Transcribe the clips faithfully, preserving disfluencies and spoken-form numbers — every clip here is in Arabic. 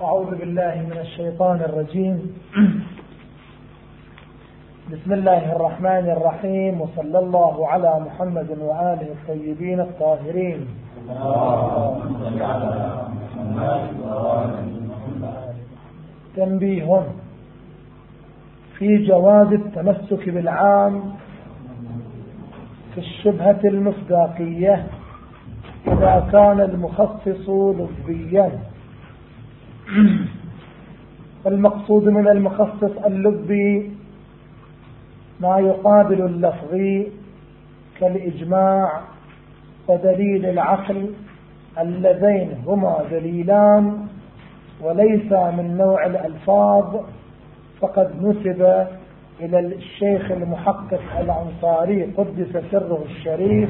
أعوذ بالله من الشيطان الرجيم. بسم الله الرحمن الرحيم، وصلى الله على محمد وآله الطيبين الطاهرين. تنبيه في جواز التمسك بالعام في الشبهة المصداقية إذا كان المخصص لفظيا. المقصود من المخصص اللفظي ما يقابل اللفظي كالإجماع ودليل العقل اللذين هما دليلان وليس من نوع الألفاظ، فقد نسب إلى الشيخ المحقق الأنصاري قدس سره الشريف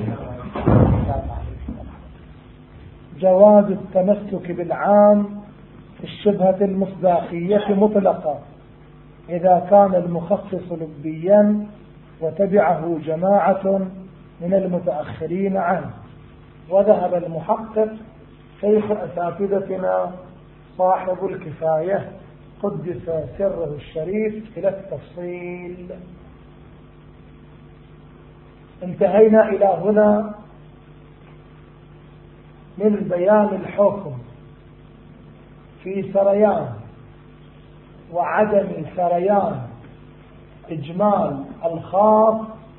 جواز التمسك بالعام في الشبهة المصداقية مطلقة إذا كان المخصص لفظيا وتبعه جماعة من المتأخرين عنه. وذهب المحقق شيخ أساتذتنا صاحب الكفاية قدس سره الشريف إلى التفصيل. انتهينا إلى هنا من بيان الحكم في سريان وعدم سريان إجمال الخاص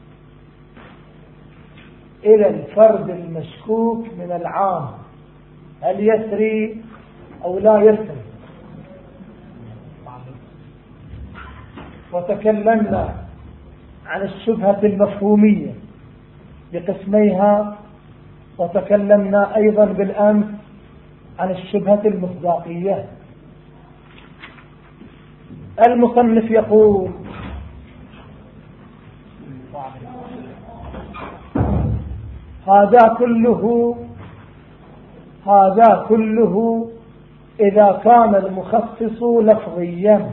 إلى الفرد المشكوك من العام، هل يسري أو لا يسري. وتكلمنا عن الشبهة المفهومية بقسميها، وتكلمنا أيضا بالأمس عن الشبهة المصداقية. المصنف يقول: هذا كله هذا كله إذا كان المخصص لفظيا.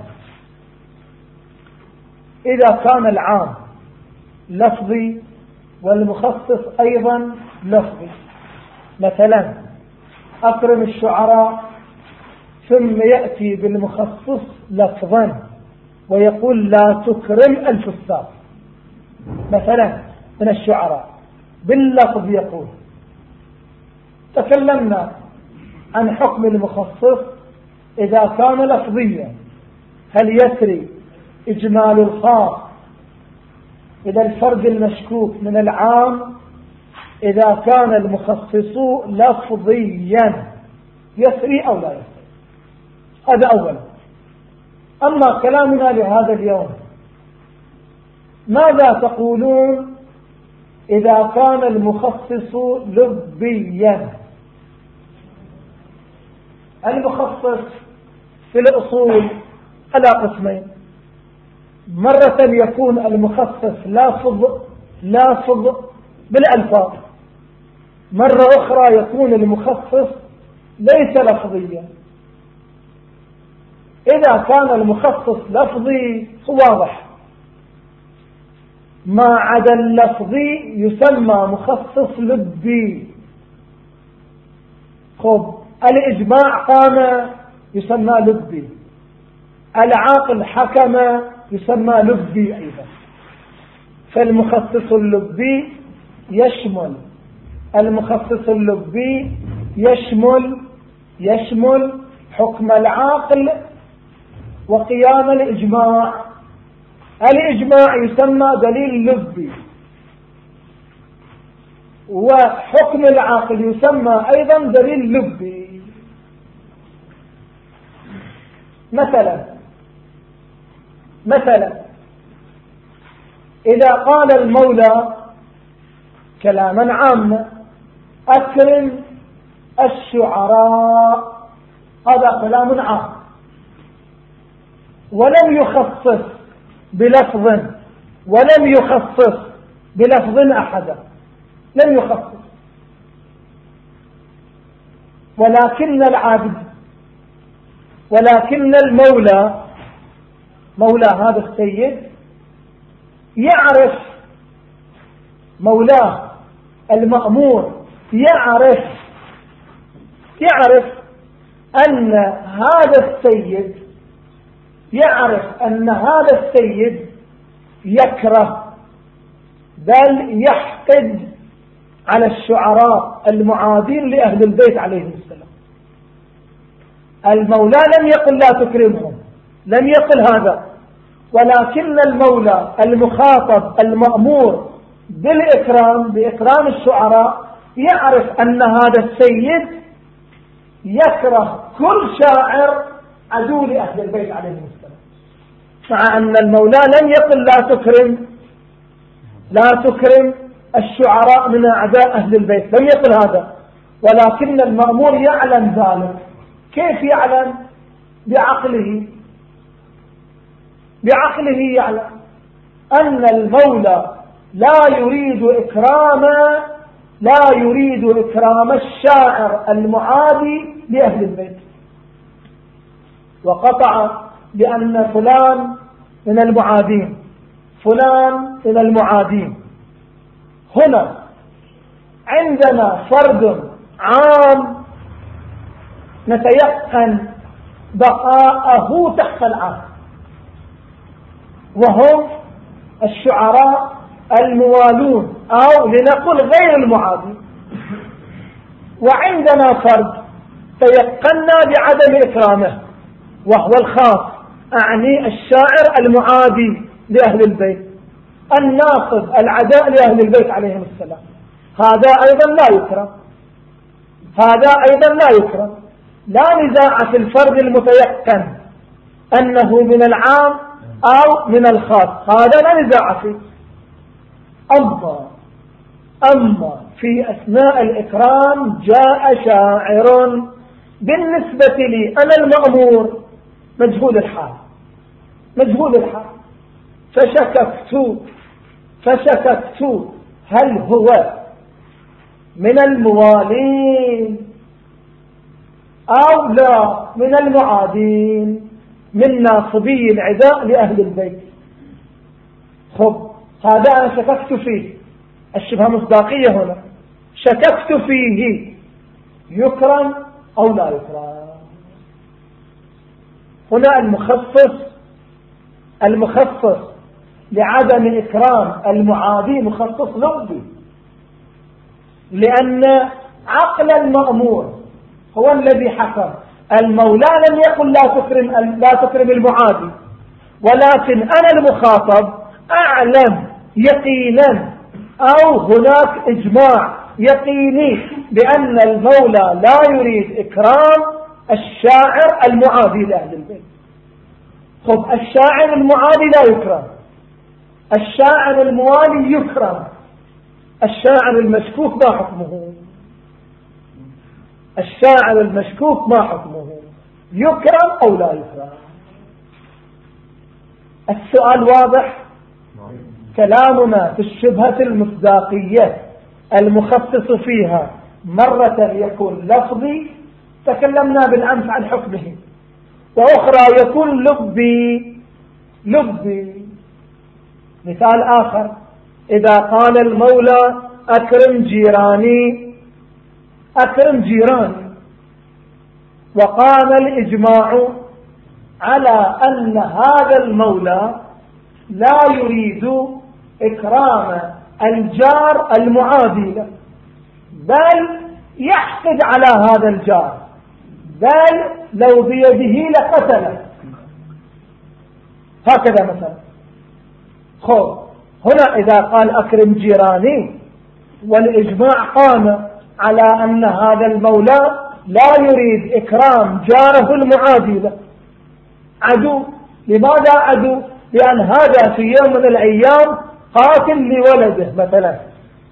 إذا كان العام لفظي والمخصص أيضا لفظي، مثلا أكرم الشعراء ثم يأتي بالمخصص لفظا ويقول لا تكرم الفساق مثلا من الشعراء، باللفظ يقول. تكلمنا عن حكم المخصص إذا كان لفظيا، هل يسري إجمال الخاص إلى الفرد المشكوك من العام إذا كان المخصص لفظيا، يسري أو لا يسري. هذا أولا. أما كلامنا لهذا اليوم، ماذا تقولون إذا كان المخصص لفظيا؟ المخصص في الأصول على قسمين: مرة يكون المخصص لافظ لافظ بالألفاظ، مرة أخرى يكون المخصص ليس لفظيا. إذا كان المخصص لفظي واضح، ما عدا اللفظي يسمى مخصص لفظي. خب الإجماع قام يسمى لفظي، العاقل حكم يسمى لفظي أيضا. فالمخصص اللفظي يشمل المخصص اللفظي يشمل يشمل حكم العاقل وقيام الإجماع. الإجماع يسمى دليل لفظي، وحكم العاقل يسمى أيضا دليل لفظي. مثلا مثلا إذا قال المولى كلاما عاما أكرم الشعراء، هذا كلام عام ولم يخصص بلفظ ولم يخصص بلفظ أحدا، لم يخصص. ولكن العبد ولكن المولى مولى هذا السيد يعرف، مولاه المأمور يعرف يعرف أن هذا السيد يعرف أن هذا السيد يكره بل يحقد على الشعراء المعادين لأهل البيت عليهم السلام. المولى لم يقل لا تكرمهم، لم يقل هذا، ولكن المولى المخاطب المأمور بالإكرام بإكرام الشعراء يعرف أن هذا السيد يكره كل شاعر عدو لأهل البيت عليهم السلام، مع أن المولى لم يقل لا تكرم لا تكرم الشعراء من أعداء أهل البيت، لم يقل هذا، ولكن المأمور يعلم ذلك. كيف يعلم؟ بعقله بعقله يعلم أن المولى لا يريد إكرام لا يريد إكرام الشاعر المعادي لأهل البيت، وقطع بأن فلان من المعادين فلان من المعادين. هنا عندنا فرد عام نتيقن بقاءه تحت العام، وهم الشعراء الموالون أو لنقل غير المعادين. وعندنا فرد تيقنا بعدم إكرامه وهو الخاص، أعني الشاعر المعادي لأهل البيت الناصب العداء لأهل البيت عليهم السلام، هذا أيضا لا يكرم هذا أيضا لا يكرم. لا نزاع في الفرد المتيقن أنه من العام أو من الخاص، هذا لا نزاع فيه. أما أما في أثناء الإكرام جاء شاعر بالنسبة لي أنا المأمور مجهول الحال مجهول الحال فشككت فشككت هل هو من الموالين أو لا من المعادين من ناصبي العداء لأهل البيت. خب هذا أنا شككت فيه، الشبهة مصداقية هنا، شككت فيه يكرم أو لا يكرم. هنا المخصص المخصص لعدم إكرام المعادي مخصص لفظي، لأن عقل المأمور هو الذي حكم. المولى لم يقل لا تكرم لا تكرم المعادي، ولكن أنا المخاطب أعلم يقينا أو هناك إجماع يقيني بأن المولى لا يريد إكرام الشاعر المعادي لأهل البيت. خب الشاعر المعادي لا يكرم، الشاعر الموالي يكرم. الشاعر المشكوك ما حكمه؟ الشاعر المشكوك ما حكمه؟ يكرم أو لا يكرم؟ السؤال واضح. كلامنا في الشبهة المصداقية المخصص فيها مرة يكون لفظي تكلمنا بالأمس عن حكمه، وأخرى يكون لبي لبي. مثال آخر، إذا قال المولى أكرم جيراني أكرم جيراني، وقام الإجماع على أن هذا المولى لا يريد إكرام الجار المعادي له، بل يحقد على هذا الجار، بل لو بيده لقتله، هكذا مثلا. خب هنا إذا قال أكرم جيراني والإجماع قام على أن هذا المولى لا يريد إكرام جاره المعادي له، عدو. لماذا عدو؟ لأن هذا في يوم من الأيام قاتل لولده مثلا.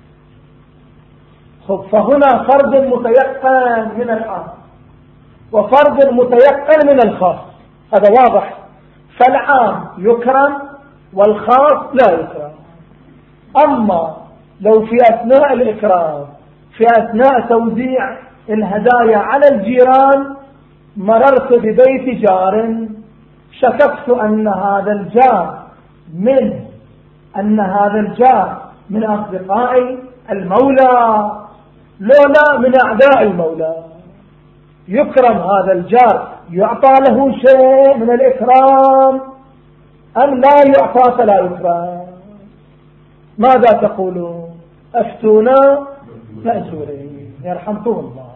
خب فهنا فرد متيقن من العام وفرد متيقن من الخاص، هذا واضح. فالعام يكرم والخاص لا يكرم. أما لو في أثناء الإكرام في أثناء توزيع الهدايا على الجيران مررت ببيت جار، شككت أن هذا الجار من أن هذا الجار من أصدقاء المولى لولا من أعداء المولى، يكرم هذا الجار، يعطى له شيء من الإكرام أم لا يعطى فلا يكرم؟ ماذا تقولون؟ أفتونا مأجورين يرحمكم الله.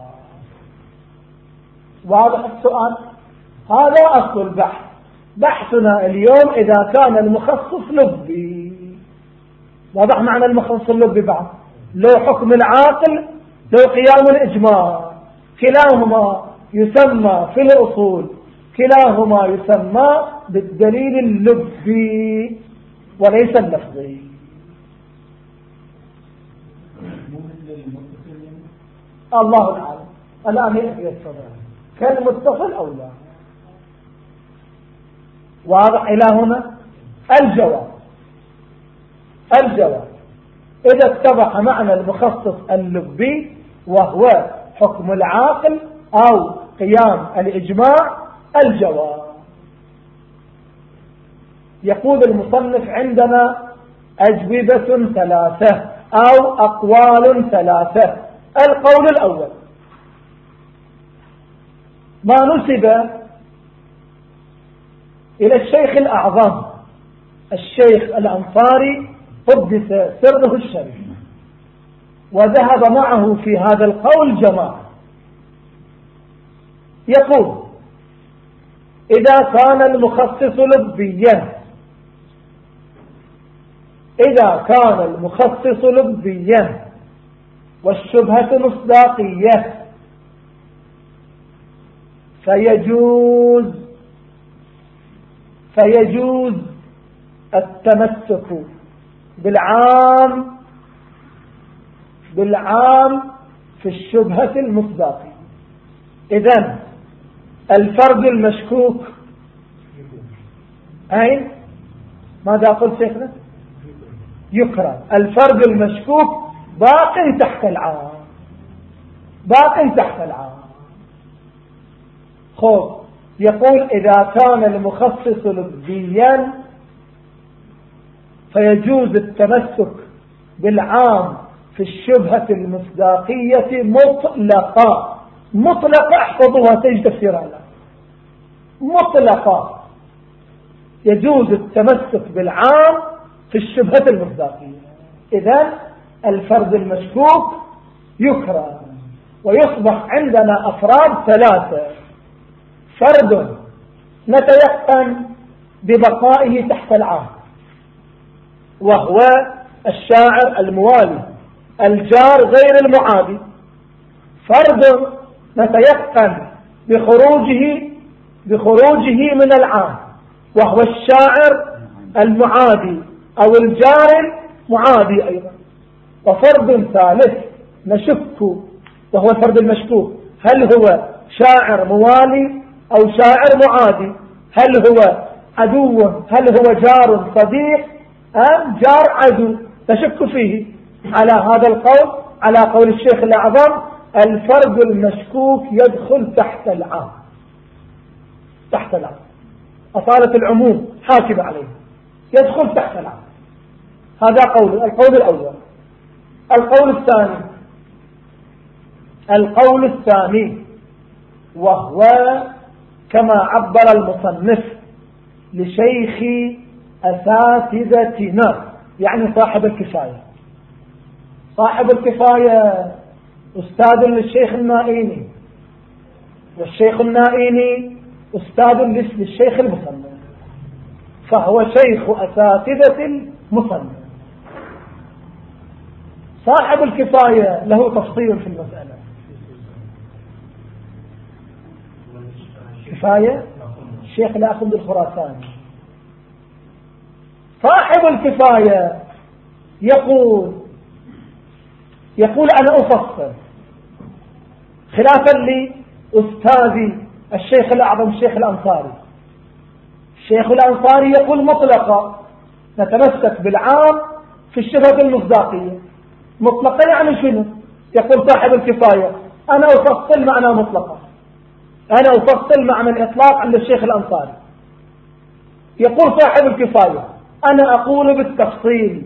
واضح السؤال؟ هذا أصل البحث. بحثنا اليوم إذا كان المخصص لبي. واضح معنى المخصص اللبي بعد؟ لو حكم العاقل لو قيام الإجماع، كلاهما يسمى في الأصول كلاهما يسمى بالدليل اللبي وليس اللفظي. الله أعلم. الآن يأتي الصدر كالمتصل أو لا. واضح إلى هنا؟ الجواب الجواب إذا اتضح معنى المخصص اللبي وهو حكم العاقل أو قيام الإجماع. الجواب يقول المصنف عندنا أجوبة ثلاثة أو أقوال ثلاثة. القول الأول ما نسب إلى الشيخ الأعظم الشيخ الأنصاري قدس سره الشريف، وذهب معه في هذا القول جماعة. يقول إذا كان المخصص لبيا إذا كان المخصص لبيا والشبهة مصداقية فيجوز فيجوز التمسك بالعام بالعام في الشبهة المصداقية. إذن الفرد المشكوك أين ماذا قلت شيخنا؟ يكرم. الفرد المشكوك باق تحت العام باق تحت العام. خذ يقول إذا كان المخصص لبيا فيجوز التمسك بالعام في الشبهة المصداقية مطلقة. مطلقة احفظوها تجد تفسيرها. مطلقة يجوز التمسك بالعام في الشبهة المصداقية. إذن الفرد المشكوك يكرم. ويصبح عندنا أفراد ثلاثة. فرد نتيقن ببقائه تحت العام وهو الشاعر الموالي الجار غير المعادي. فرد نتيقن بخروجه بخروجه من العام وهو الشاعر المعادي أو الجار المعادي أيضا. وفرد ثالث نشك وهو الفرد المشكوك، هل هو شاعر موالي أو شاعر معادي؟ هل هو عدو؟ هل هو جار صديق أم جار عدو؟ تشك فيه. على هذا القول على قول الشيخ الأعظم الفرد المشكوك يدخل تحت العام تحت العام. أصالة العموم حاكم عليه يدخل تحت العام. هذا قول القول الأول. القول الثاني القول الثاني وهو كما عبر المصنف لشيخ أساتذتنا يعني صاحب الكفاية. صاحب الكفاية أستاذ للشيخ النائيني والشيخ النائيني أستاذ للشيخ المصنف، فهو شيخ أساتذة المصنف. صاحب الكفاية له تفصيل في المسألة. كفاية الشيخ الأخند الخراساني. صاحب الكفاية يقول يقول أنا أفصل خلافا لأستاذي الشيخ الأعظم الشيخ الأنصاري. الشيخ الأنصاري يقول مطلقة نتمسك بالعام في الشبهة المصداقية. مطلقة يعني شنو؟ يقول صاحب الكفاية أنا أفصل معنى مطلقة، أنا أفصل معنى الإطلاق عند الشيخ الأنصاري. يقول صاحب الكفاية أنا أقول بالتفصيل.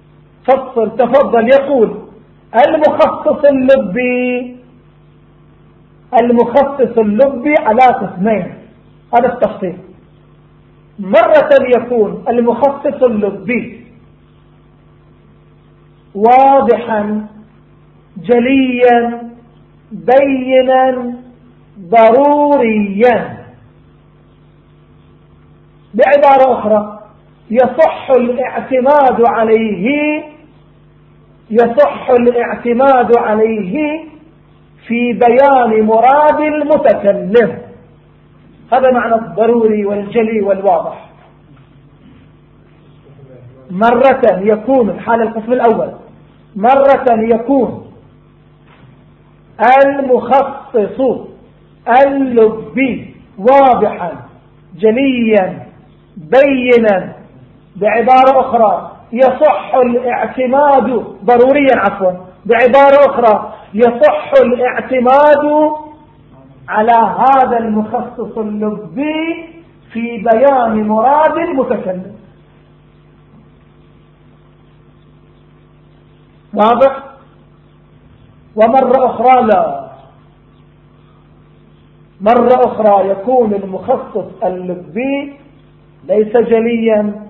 فصل تفضل. يقول المخصص اللبي المخصص اللبي على قسمين، هذا التفصيل. مرة يكون المخصص اللبي واضحا جليا بينا ضروريا. بعبارة أخرى يصح الاعتماد عليه يصح الاعتماد عليه في بيان مراد المتكلم. هذا معنى الضروري والجلي والواضح. مرة يكون الحال القسم الأول، مرة يكون المخصص اللبي واضحا جليا بينا. بعبارة أخرى يصح الاعتماد ضروريا عفوا بعبارة أخرى يصح الاعتماد على هذا المخصص اللبي في بيان مراد المتكلم. واضح؟ ومرة أخرى لا، مرة أخرى يكون المخصص اللبي ليس جليا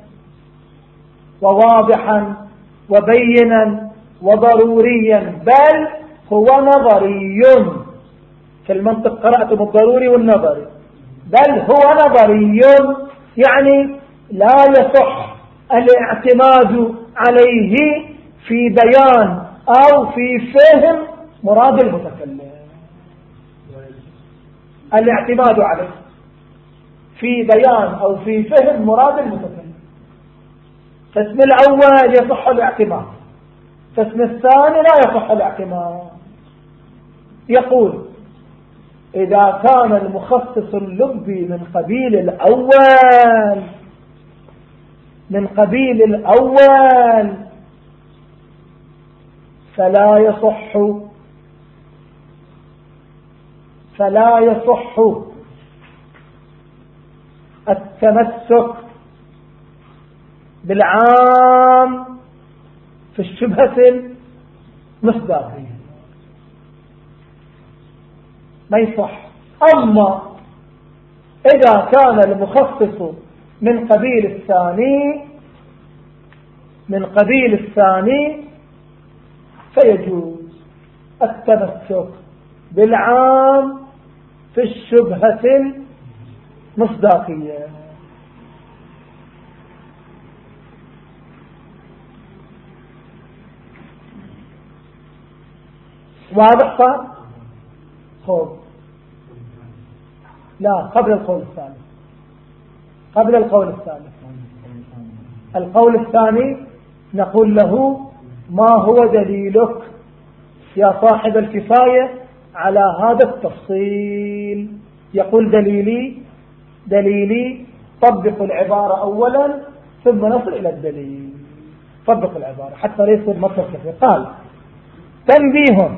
وواضحا وبينا وضروريا، بل هو نظري. في المنطق قرأتم الضروري والنظري، بل هو نظري، يعني لا يصح الاعتماد عليه في بيان أو في فهم مراد المتكلم. الاعتماد عليه في بيان أو في فهم مراد المتكلم. فاسم الأول يصح الاعتماد، فاسم الثاني لا يصح الاعتماد. يقول إذا كان المخصص اللبي من قبيل الأول من قبيل الأول فلا يصح فلا يصح التمسك بالعام في الشبهة المصداقية، ما يصح. أما إذا كان المخصص من قبيل الثاني من قبيل الثاني فيجوز التمسك بالعام في الشبهة المصداقية. واضح صار؟ خب لا، قبل القول الثاني قبل القول الثاني القول الثاني نقول له ما هو دليلك يا صاحب الكفاية على هذا التفصيل؟ يقول دليلي دليلي طبق العبارة أولا ثم نصل إلى الدليل. طبق العبارة حتى لا يصير مطلب كثير. قال تنبيه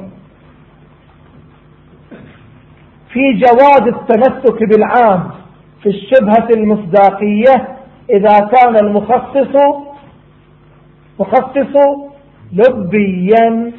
في جواز التمسك بالعام في الشبهة المصداقية إذا كان المخصص مخصص لبيا.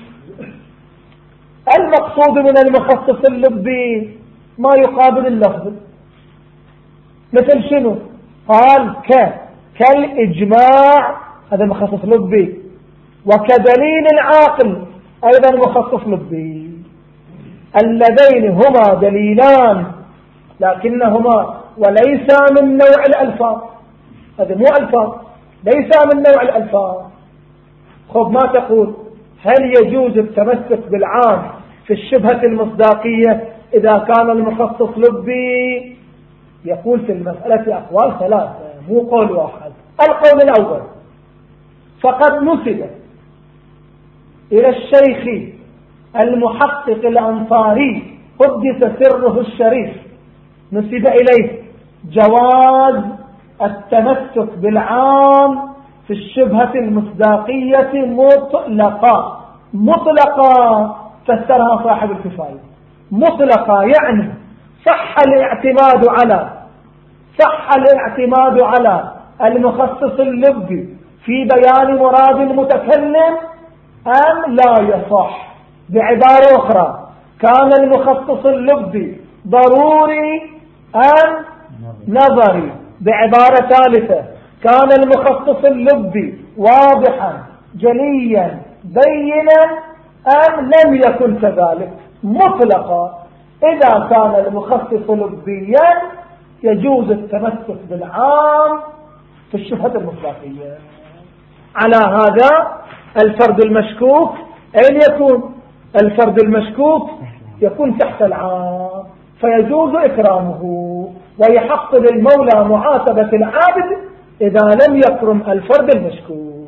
المقصود من المخصص اللبي ما يقابل اللفظ، مثل شنو؟ قال ك كالإجماع، هذا مخصص لبي، وكدليل العاقل أيضا مخصص لبي، اللذين هما دليلان لكنهما وليس من نوع الألفاظ. هذا مو ألفاظ، ليس من نوع الألفاظ. خب ما تقول هل يجوز التمسك بالعام في الشبهة المصداقية إذا كان المخصص لبي؟ يقول في المسألة أقوال ثلاثة مو قول واحد. القول الأول فقد نسب إلى الشيخ المحقق الأنصاري قدس سره الشريف، نسب إليه جواز التمسك بالعام في الشبهة المصداقية مطلقا. مطلقا فسرها صاحب الكفاية. مطلقا يعني صح الاعتماد على صح الاعتماد على المخصص اللبي في بيان مراد المتكلم أم لا يصح؟ بعبارة أخرى كان المخصص اللبي ضروري أم نظري؟ بعبارة ثالثة، كان المخصص اللبي واضحا جليا بينا أم لم يكن كذلك؟ مطلقا إذا كان المخصص لبيا يجوز التمسك بالعام في الشبهة المطلقية. على هذا الفرد المشكوك أين يكون؟ الفرد المشكوك يكون تحت العام، فيجوز إكرامه، ويحق للمولى معاتبة العابد إذا لم يكرم الفرد المشكوك.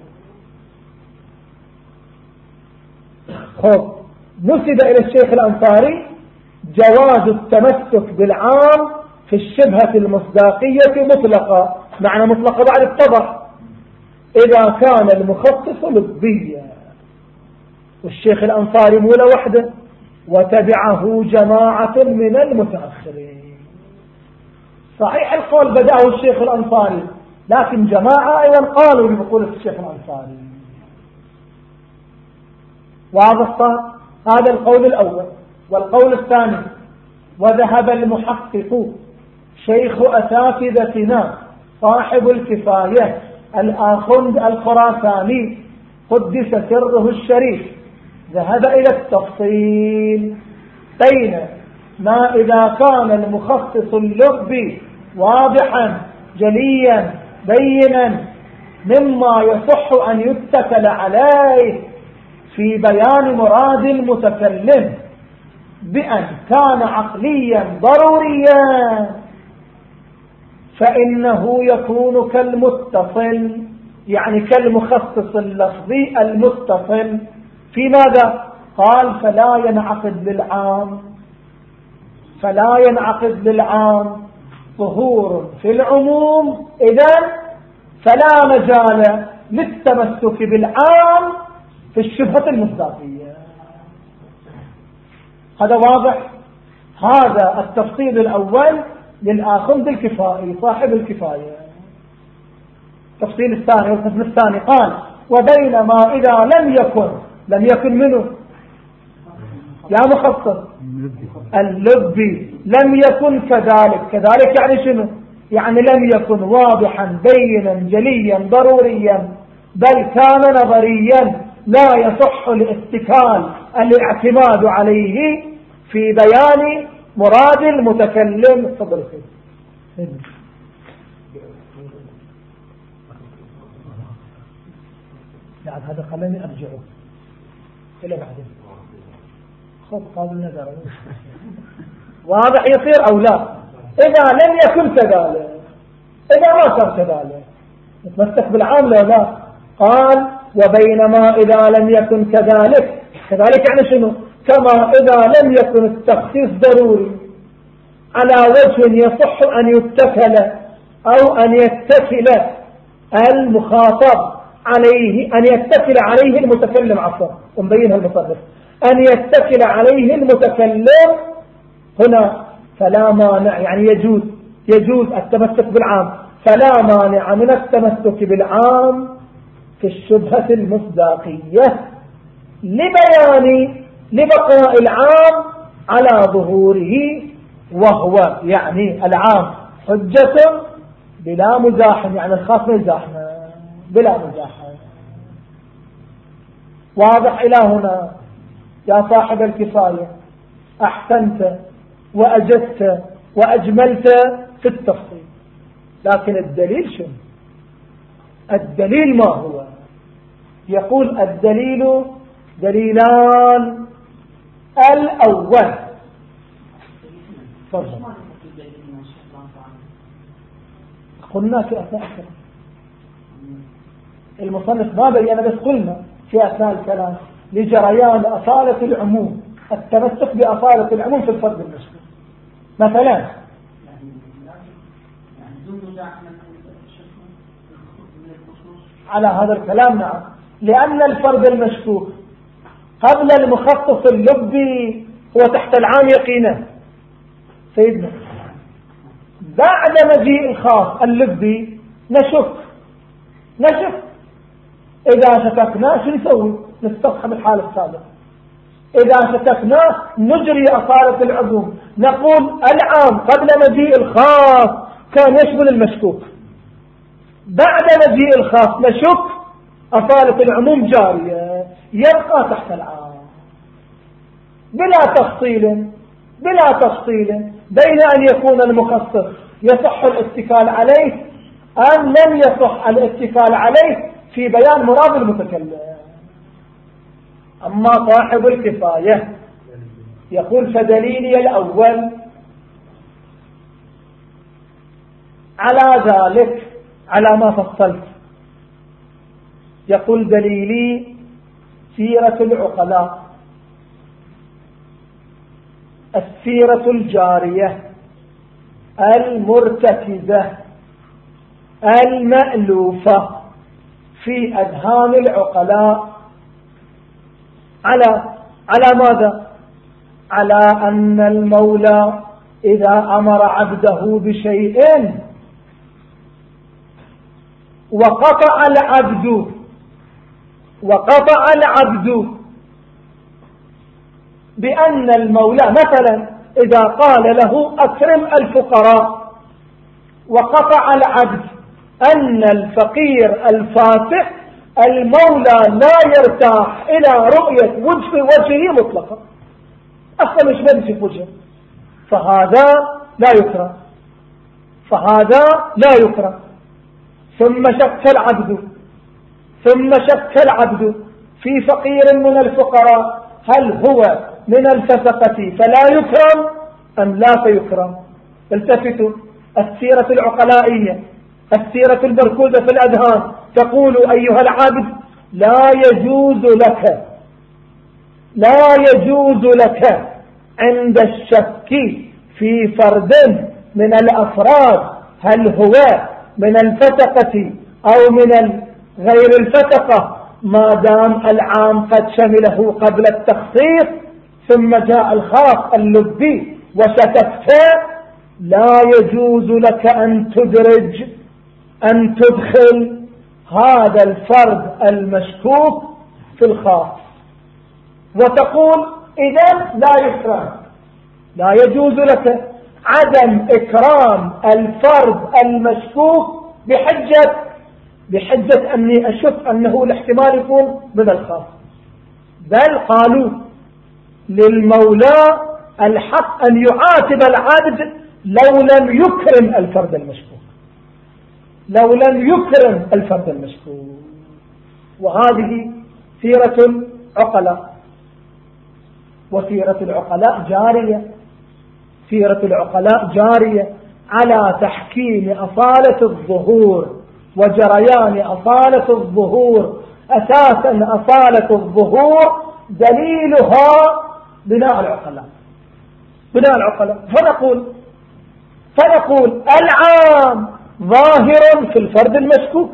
خب نسب إلى الشيخ الأنصاري جواز التمسك بالعام في الشبهة المصداقية مطلقة. معنى مطلقة بعد اتضح إذا كان المخصص لبيا، والشيخ الأنصاري مولى وحده وتبعه جماعة من المتأخرين. صحيح القول بدأه الشيخ الأنصاري، لكن جماعة أيضا قالوا بمقولة الشيخ الأنصاري. واضح؟ هذا القول الأول. والقول الثاني، وذهب المحقق شيخ أساتذتنا صاحب الكفاية الآخند الخراساني قدس سره الشريف، ذهب إلى التفصيل بين ما إذا كان المخصص اللبي واضحا جليا بينا مما يصح أن يتكل عليه في بيان مراد المتكلم بأن كان عقليا ضروريا، فإنه يكون كالمتصل، يعني كالمخصص اللفظي المتصل في ماذا؟ قال فلا ينعقد للعام فلا ينعقد للعام ظهور في العموم، إذن فلا مجال للتمسك بالعام في الشبهة المصداقية. هذا واضح؟ هذا التفصيل الأول للآخذ الكفائي صاحب الكفاية. التفصيل الثاني والقسم الثاني قال وبينما إذا لم يكن لم يكن منه يا مخصص اللبي لم يكن كذلك. كذلك يعني شنو؟ يعني لم يكن واضحا بينا جليا ضروريا، بل كان نظريا لا يصح الاتكال الاعتماد عليه في بيان مراد المتكلم. تفضل خير. بعد هذا خلاني أرجعه إلى بعدين. خذ قابل نظر. واضح يصير أو لا؟ إذا لم يكن كذلك، إذا ما صار كذلك نتمسك بالعام لا لا. قال وبينما إذا لم يكن كذلك، كذلك يعني شنو؟ كما إذا لم يكن التخصيص ضروري على وجه يصح أن يتكل أو أن يتكل المخاطب عليه، أن يتكل عليه المتكلم، عفوا ونبينها المصدر، أن يتكل عليه المتكلم هنا فلا مانع، يعني يجوز يجوز التمسك بالعام، فلا مانع من التمسك بالعام في الشبهة المصداقية لبيان لبقاء العام على ظهوره، وهو يعني العام حجة بلا مزاحم، يعني الخاص مزاحم بلا مزاحم. واضح إلى هنا يا صاحب الكفاية؟ أحسنت وأجدت وأجملت في التفصيل، لكن الدليل شنو؟ الدليل ما هو؟ يقول الدليل دليلان. الأول قلنا في أثناء الكلام المصنف ما بينا، بس قلنا في أثناء الكلام لجريان أصالة العموم، التمسك بأصالة العموم في الفرد المشكوك. مثلا على هذا الكلام نعم، لأن الفرد المشكوك قبل المخصص اللبي هو تحت العام يقينا سيدنا، بعد مجيء الخاص اللبي نشك نشك إذا شككنا شو نسوي؟ نستصحب الحالة السابقة. إذا شككناه نجري أصالة العموم، نقول العام قبل مجيء الخاص كان يشمل المشكوك، بعد مجيء الخاص نشك أصالة العموم جارية، يبقى تحت العام بلا تفصيل بلا تفصيل بين أن يكون المخصص يصح الاتكال عليه أم لم يصح الاتكال عليه في بيان مراد المتكلم. أما صاحب الكفاية يقول فدليلي الأول على ذلك على ما فصلت، يقول دليلي سيرة العقلاء، السيرة الجارية المرتكزة المألوفة في أذهان العقلاء على على ماذا؟ على أن المولى إذا أمر عبده بشيء وقطع العبد وقطع العبد بأن المولى مثلا إذا قال له أكرم الفقراء، وقطع العبد أن الفقير الفاتح المولى لا يرتاح إلى رؤية وجه وجهه مطلقا، أصلا مش بدي في وجهه، فهذا لا يكره فهذا لا يكره ثم شك العبد ثم شك العبد في فقير من الفقراء هل هو من الفسقة فلا يكرم أم لا فيكرم. التفتوا، السيرة العقلائية السيرة المركوزة في الأذهان تقول أيها العبد لا يجوز لك لا يجوز لك عند الشك في فرد من الأفراد هل هو من الفتقة أو من غير الفتقة ما دام العام قد شمله قبل التخصيص ثم جاء الخاص اللبي وشككت، لا يجوز لك أن تدرج أن تدخل هذا الفرد المشكوك في الخاص وتقول إذن لا يكرم. لا يجوز لك عدم إكرام الفرد المشكوك بحجة بحجة أني أشك أنه الاحتمال يكون من الخاص، بل قالوا للمولى الحق أن يعاتب العبد لو لم يكرم الفرد المشكوك لو لم يكرم الفرد المشكوك. وهذه سيرة العقلاء، وسيرة العقلاء جارية سيرة العقلاء جارية على تحكيم أصالة الظهور وجريان أصالة الظهور. أساسا أصالة الظهور دليلها بناء العقلاء بناء العقلاء فنقول فنقول العام ظاهر في الفرد المشكوك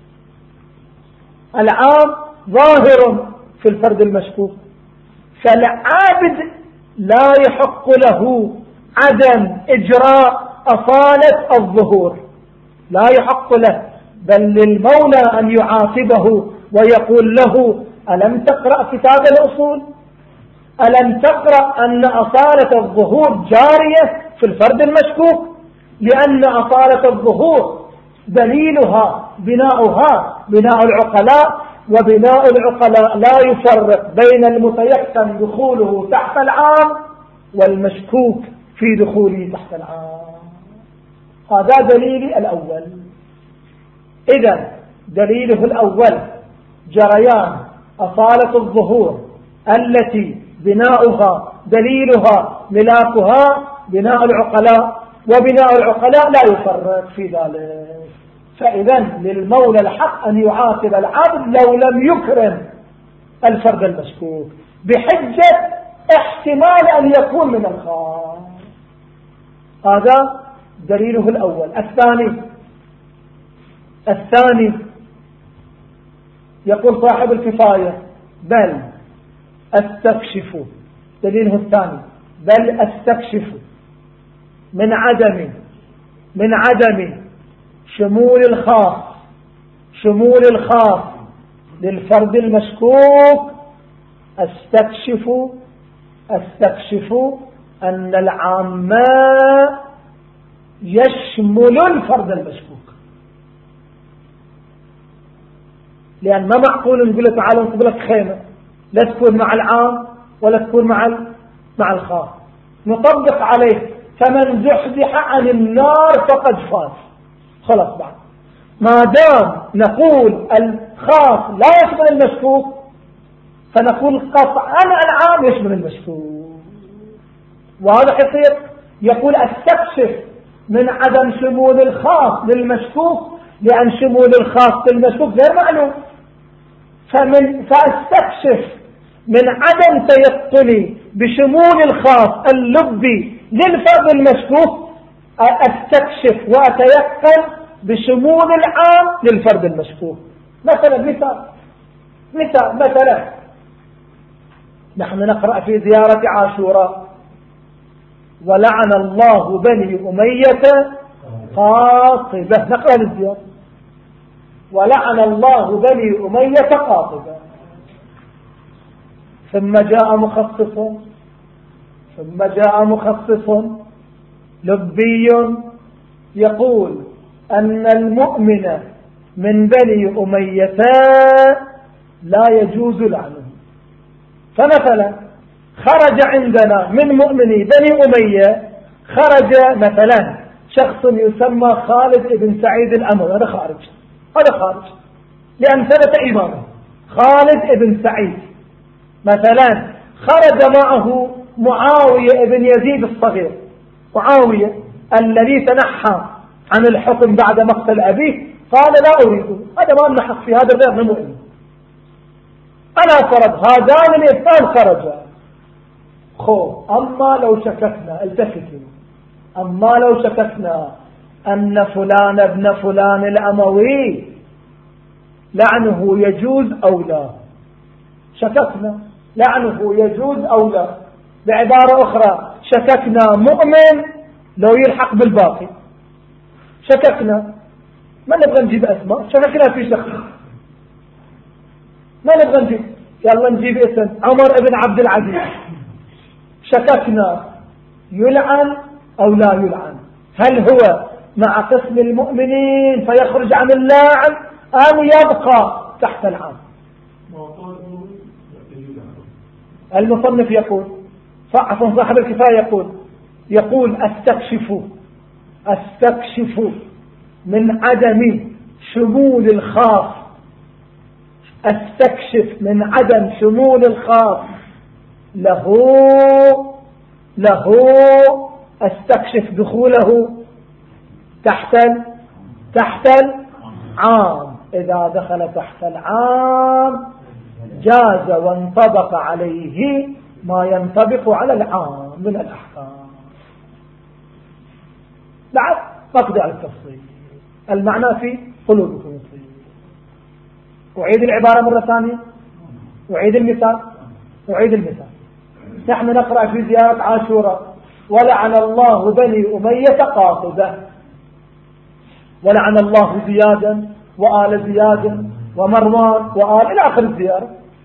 العام ظاهر في الفرد المشكوك فالعابد لا يحق له عدم إجراء أصالة الظهور، لا يحق له، بل للمولى أن يعاتبه ويقول له ألم تقرأ كتاب الأصول؟ ألم تقرأ أن أصالة الظهور جارية في الفرد المشكوك؟ لأن أصالة الظهور دليلها بناؤها بناء العقلاء، وبناء العقلاء لا يفرق بين المتيقن دخوله تحت العام والمشكوك في دخوله تحت العام. هذا دليلي الأول. إذن دليله الأول جريان أصالة الظهور التي بناؤها دليلها ملاكها بناء العقلاء، وبناء العقلاء لا يفرق في ذلك. فإذن للمولى الحق أن يعاقب العبد لو لم يكرم الفرد المشكوك بحجة احتمال أن يكون من الخاص. هذا دليله الأول. الثاني الثاني يقول صاحب الكفاية بل استكشف، دليله الثاني بل استكشف من عدم من عدم شمول استكشف استكشف أن العام يشمل الفرد المشكوك، لأن ما معقول نقول له تعالوا نكتب لك خيمة لا تكون مع العام ولا تكون مع مع الخاص، نطبق عليه فمن زحزح عن النار فقد فاز. خلاص بعد ما دام نقول الخاص لا يشمل المشكوك فنقول قطعا العام يشمل المشكوك، وهذا يصير يقول استكشف من عدم شمول الخاص للمشكوك لأن شمول الخاص للمشكوك غير معلوم، فمن فاستكشف من عدم تيقني بشمول الخاص اللبي للفرد المشكوك استكشف وأتيقن بشمول العام للفرد المشكوك. مثلا مثال مثال مثلا نحن نقرأ في زيارة عاشوراء ولعن الله بني أمية قاطبة، نقرأ للزيارة ولعن الله بني أمية قاطبة، ثم جاء مخصص ثم جاء مخصص لبي يقول أن المؤمن من بني أمية لا يجوز لعنه. فمثلا خرج عندنا من مؤمني بني أمية خرج مثلا شخص يسمى خالد بن سعيد الأموي، هذا خارج هذا خارج لأن ثبت إيمانه. خالد بن سعيد مثلا خرج معه معاوية بن يزيد الصغير، معاوية الذي تنحى عن الحكم بعد مقتل أبيه قال لا أريده، هذا ما نحق في هذا غير مؤمن. أنا فرض هذان الاثنان خرجا. خو أما لو شككنا التفتوا أما لو شككنا أن فلان ابن فلان الأموي لعنه يجوز أو لا، شككنا لعنه يجوز أو لا، بعبارة أخرى شككنا مؤمن لو يلحق بالباقي، شككنا ما نبغى نجيب أسماء، شككنا في شخص ما نبغى نجيب، يلا نجيب اسم عمر بن عبد العزيز، شككنا يلعن أو لا يلعن، هل هو مع قسم المؤمنين فيخرج عن اللاعن أم يبقى تحت العام؟ المصنف يقول عفوا صاحب الكفاية يقول يقول استكشف استكشف من عدم شمول الخاص استكشف من عدم شمول الخاص له له استكشف دخوله تحت تحت العام، إذا دخل تحت العام جاز وانطبق عليه ما ينطبق على العام من الأحكام. بعد نقضي على التفصيل، المعنى في قلوبكم يطيب. أعيد العبارة مرة ثانية، أعيد المثال أعيد المثال نحن نقرأ في زيارة عاشوراء ولعن الله بني أمية قاطبة، ولعن الله زيادا وآل زياد ومروان وآل إلى آخر الزيارة.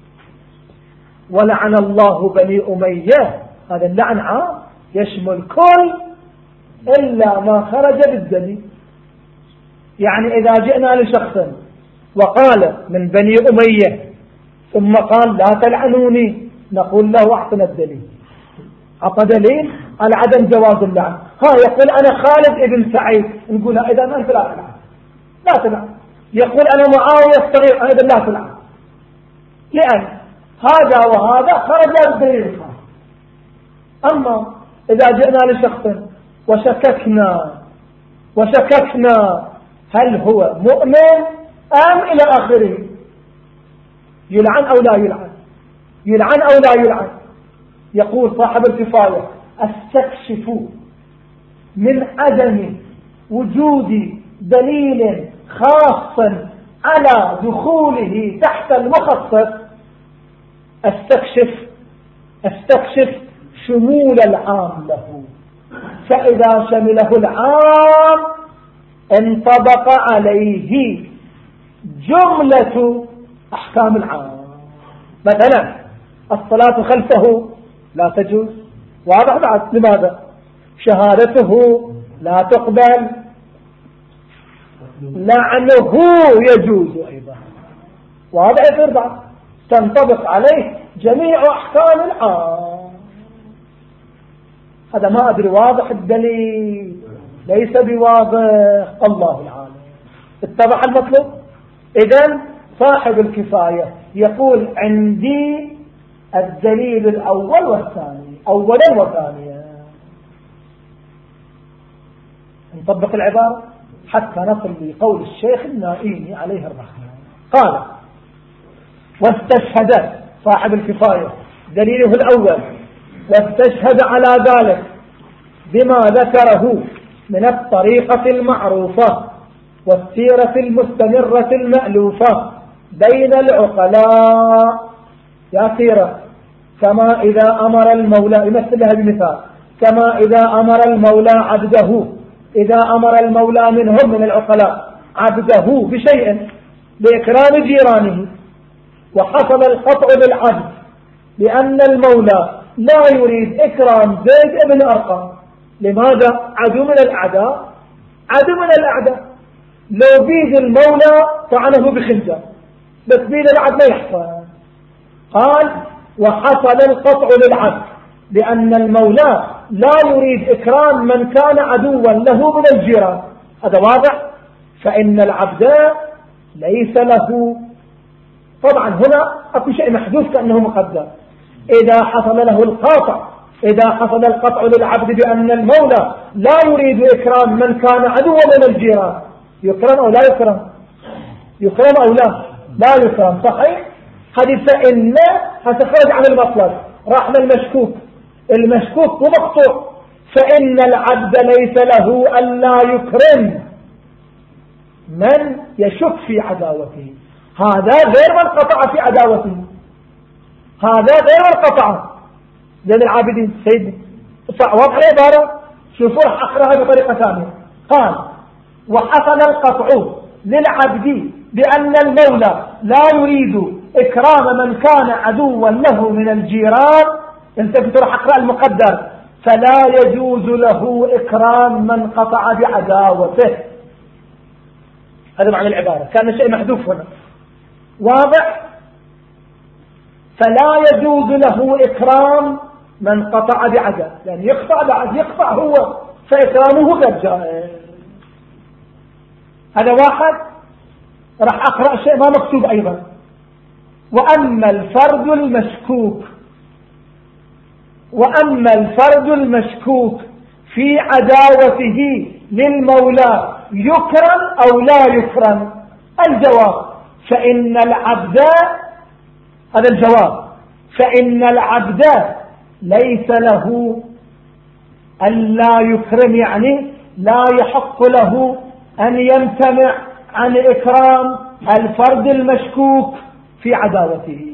ولعن الله بني أمية هذا اللعن عام يشمل كل إلا ما خرج بالدليل، يعني إذا جئنا لشخص وقال من بني أمية ثم قال لا تلعنوني نقول له أعطنا الدليل، أعطى دليل على عدم جواز اللعن. ها يقول أنا خالد ابن سعيد نقول إذا أنت لا تلعن لا تلعن، يقول أنا معاوية الصغير أيضا لا تلعن، لأن هذا وهذا خرج بالدليل. أما إذا جئنا لشخص وشككنا وشككنا هل هو مؤمن أم إلى آخره يلعن أو لا يلعن يلعن أو لا يلعن، يقول صاحب الكفاية استكشف من عدم وجود دليل خاص على دخوله تحت المخصص استكشف استكشف شمول العام له، فإذا شمله العام انطبق عليه جملة أحكام العام. مثلا الصلاة خلفه لا تجوز، واضح بعد. لماذا؟ شهادته لا تقبل، لعنه يجوز أيضا، واضح يصير بعد تنطبق عليه جميع أحكام العام. هذا ما أدري واضح الدليل ليس بواضح، الله العالم. اتضح المطلوب؟ إذن صاحب الكفاية يقول عندي الدليل الأول والثاني، أولا وثانيا. نطبق العبارة حتى نصل لقول الشيخ النائمي عليه الرحمة. قال: واستشهد صاحب الكفاية دليله الأول، واستشهد على ذلك بما ذكره من الطريقة المعروفة والسيرة المستمرة المألوفة بين العقلاء، يا سيرة، كما إذا أمر المولى، يمثل لها بمثال، كما إذا أمر المولى عبده، إذا أمر المولى منهم من العقلاء عبده بشيء لإكرام جيرانه، وحصل القطع للعبد لأن المولى لا يريد إكرام زيد بن أرقم. لماذا؟ عدو من الأعداء، عدو من الأعداء، لو بيد المولى طعنه بخنجر، بس بيد العبد ما يحصل. قال: وحصل القطع للعبد لأن المولى لا يريد إكرام من كان عدوا له من الجيران. هذا واضح. فإن العبد ليس له، طبعا هنا أكو شيء محدوث كأنه مقدر. إذا حصل له القاطع، إذا حصل القطع للعبد بأن المولى لا يريد إكرام من كان عدوا من الجيران، يكرم أو لا يكرم؟ يكرم أو لا؟ لا يكرم، صحيح؟ هذه فإن هتخرج عن المطلب، راح للمشكوك، المشكوك ومقطوع، فإن العبد ليس له أن لا يكرم من يشك في عداوته. هذا غير من قطع في عداوته، هذا غير من قطع. زين العابدين سيدي واضح العبارة. شوفوا راح أقرأها بطريقة ثانية. قال: وحصل القطع للعبد بأن المولى لا يريد إكرام من كان عدوا له من الجيران، انت راح أقرأ المقدر، فلا يجوز له إكرام من قطع بعداوته. هذا معنى العبارة، كان شيء محذوف هنا، واضح. فلا يجوز له إكرام من قطع بعداوته، يعني يقطع بعد يقطع هو، فإكرامه غير جائز. هذا واحد. راح أقرأ شيء ما مكتوب أيضا. وأما الفرد المشكوك، وأما الفرد المشكوك في عداوته للمولى يكرم أو لا يكرم؟ الجواب: فإن العبد، هذا الجواب، فإن العبد ليس له أن لا يكرم، يعني لا يحق له أن يمتنع عن إكرام الفرد المشكوك في عداوته.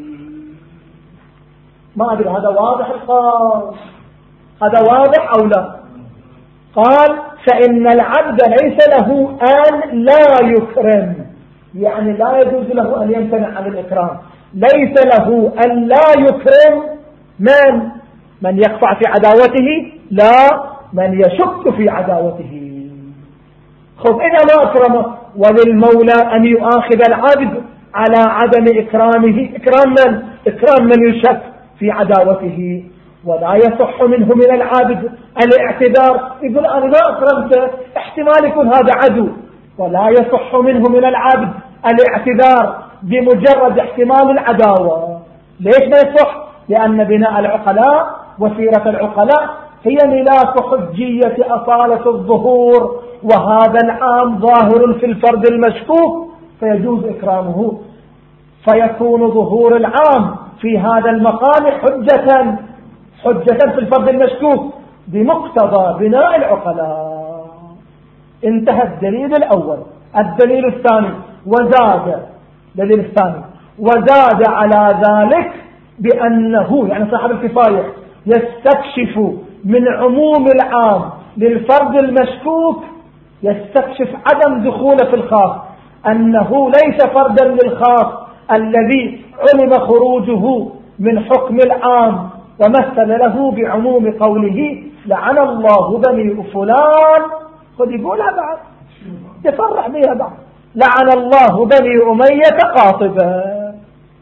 ما أدري هذا واضح القول، هذا واضح أو لا؟ قال: فإن العبد ليس له أن لا يكرم، يعني لا يجوز له أن يمتنع عن الإكرام، ليس له أن لا يكرم من من يقطع في عداوته، لا من يشك في عداوته. خذ إذا ما أكرمه، وللمولى أن يؤاخذ العبد على عدم إكرامه، إكرام من؟ إكرام من يشك في عداوته، ولا يصح منه من العابد الاعتذار. يقول أنا ما أكرمته، احتمال يكون هذا عدو، ولا يصح منه من العابد الاعتذار بمجرد احتمال العداوة. ليش ما يصح؟ لأن بناء العقلاء وسيرة العقلاء هي ملاك حجية أصالة الظهور، وهذا العام ظاهر في الفرد المشكوك فيجوز إكرامه، فيكون ظهور العام في هذا المقام حجة حجة في الفرد المشكوك بمقتضى بناء العقلاء. انتهى الدليل الأول. الدليل الثاني: وزاد الدليل الثاني وزاد على ذلك بأنه، يعني صاحب الكفاية يستكشف من عموم العام للفرد المشكوك، يستكشف عدم دخوله في الخاص، أنه ليس فردا للخاص الذي علم خروجه من حكم العام ومثل له بعموم قوله لعن الله بني فلان، قد يقولها بعد يفرح بها بعد، لعن الله بني أمية قاطبة.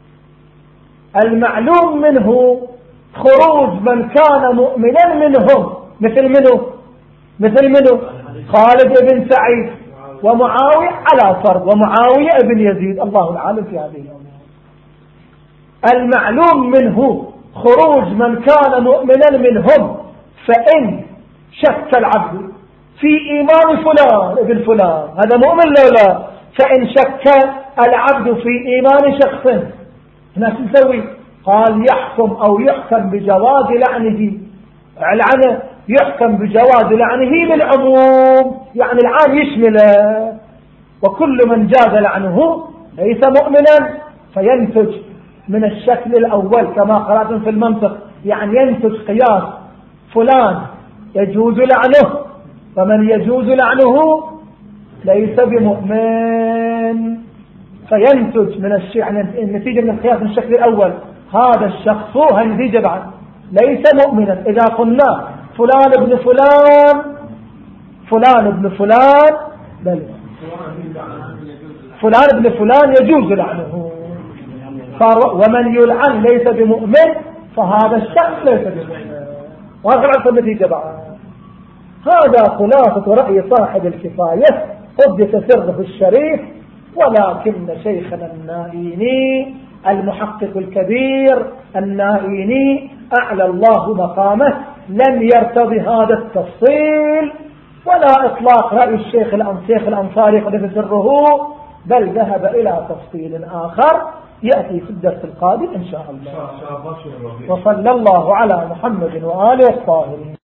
المعلوم منه خروج من كان مؤمنا منهم، مثل منه مثل منه خالد بن سعيد ومعاوية على فرض، ومعاوية بن يزيد، الله العالم في هذه الأمور. المعلوم منه خروج من كان مؤمنا منهم، فإن شك العبد في إيمان فلان ابن فلان هذا مؤمن لو لا، فإن شك العبد في إيمان شخص هنا نسوي، قال يحكم أو يحكم بجواز لعنه، العنه يحكم بجواز لعنه للعموم، يعني العام يشمله، وكل من جاز لعنه ليس مؤمنا، فينتج من الشكل الأول كما قرأتم في المنطق، يعني ينتج قياس فلان يجوز لعنه، فمن يجوز لعنه ليس بمؤمن، فينتج من الشيء يعني النتيجة من القياس من الشكل الأول هذا الشخص هو النتيجة بعد ليس مؤمنا. إذا قلنا فلان ابن فلان فلان ابن فلان بل فلان ابن فلان يجوز لعنه، ومن يلعن ليس بمؤمن فهذا الشخص ليس بمؤمن، وهذا العرف النتيجة بعد. هذا خلاصة رأي صاحب الكفاية حدث سره الشريف، ولكن شيخنا النائيني المحقق الكبير النائيني أعلى الله مقامه لم يرتضي هذا التفصيل ولا إطلاق رأي الشيخ الشيخ الأنصاري حدث سره، بل ذهب إلى تفصيل آخر يأتي في الدرس القادم إن شاء الله. وصلى الله على محمد وآله الطاهرين.